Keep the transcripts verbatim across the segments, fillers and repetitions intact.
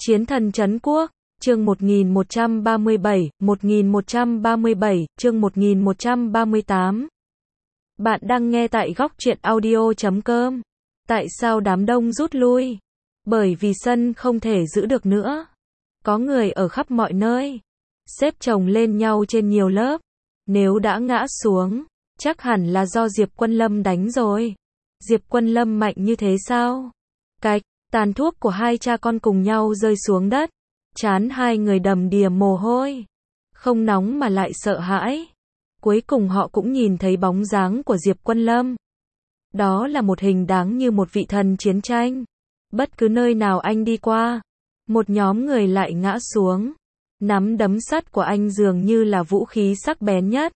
Chiến thần trấn quốc, chương một nghìn một trăm ba mươi bảy, một nghìn một trăm ba mươi bảy, chương một nghìn một trăm ba mươi tám. Bạn đang nghe tại góc truyện audio chấm com. Tại sao đám đông rút lui? Bởi vì sân không thể giữ được nữa. Có người ở khắp mọi nơi, xếp chồng lên nhau trên nhiều lớp. Nếu đã ngã xuống, chắc hẳn là do Diệp Quân Lâm đánh rồi. Diệp Quân Lâm mạnh như thế sao? Cạch, tàn thuốc của hai cha con cùng nhau rơi xuống đất. Trán hai người đầm đìa mồ hôi. Không nóng mà lại sợ hãi. Cuối cùng họ cũng nhìn thấy bóng dáng của Diệp Quân Lâm. Đó là một hình dáng như một vị thần chiến tranh. Bất cứ nơi nào anh đi qua, một nhóm người lại ngã xuống. Nắm đấm sắt của anh dường như là vũ khí sắc bén nhất.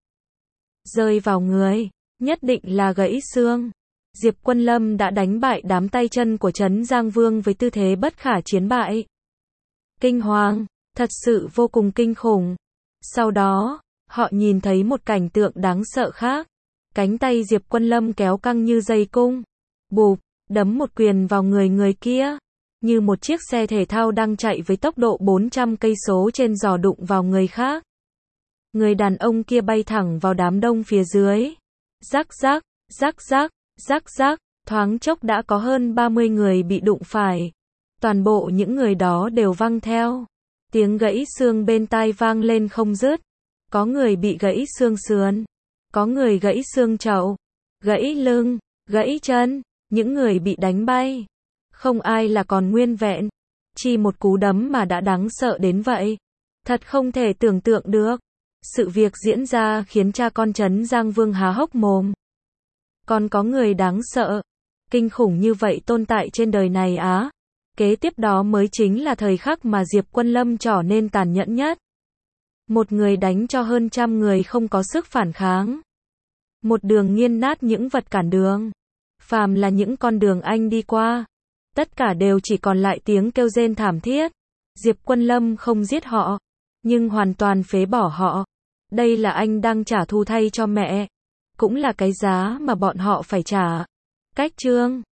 Rơi vào người, nhất định là gãy xương. Diệp Quân Lâm đã đánh bại đám tay chân của Trấn Giang Vương với tư thế bất khả chiến bại. Kinh hoàng, thật sự vô cùng kinh khủng. Sau đó, họ nhìn thấy một cảnh tượng đáng sợ khác. Cánh tay Diệp Quân Lâm kéo căng như dây cung. Bụp, đấm một quyền vào người người kia. Như một chiếc xe thể thao đang chạy với tốc độ bốn trăm cây số trên giò đụng vào người khác. Người đàn ông kia bay thẳng vào đám đông phía dưới. Rắc rắc, rắc rắc, rắc rắc, thoáng chốc đã có hơn ba mươi người bị đụng phải. Toàn bộ những người đó đều văng theo. Tiếng gãy xương bên tai vang lên không dứt. Có người bị gãy xương sườn. Có người gãy xương chậu. Gãy lưng, gãy chân. Những người bị đánh bay. Không ai là còn nguyên vẹn. Chỉ một cú đấm mà đã đáng sợ đến vậy. Thật không thể tưởng tượng được. Sự việc diễn ra khiến cha con Trấn Giang Vương há hốc mồm. Còn có người đáng sợ, kinh khủng như vậy tồn tại trên đời này á. Kế tiếp đó mới chính là thời khắc mà Diệp Quân Lâm trở nên tàn nhẫn nhất. Một người đánh cho hơn trăm người không có sức phản kháng. Một đường nghiền nát những vật cản đường. Phàm là những con đường anh đi qua, tất cả đều chỉ còn lại tiếng kêu rên thảm thiết. Diệp Quân Lâm không giết họ, nhưng hoàn toàn phế bỏ họ. Đây là anh đang trả thù thay cho mẹ. Cũng là cái giá mà bọn họ phải trả. Cách chương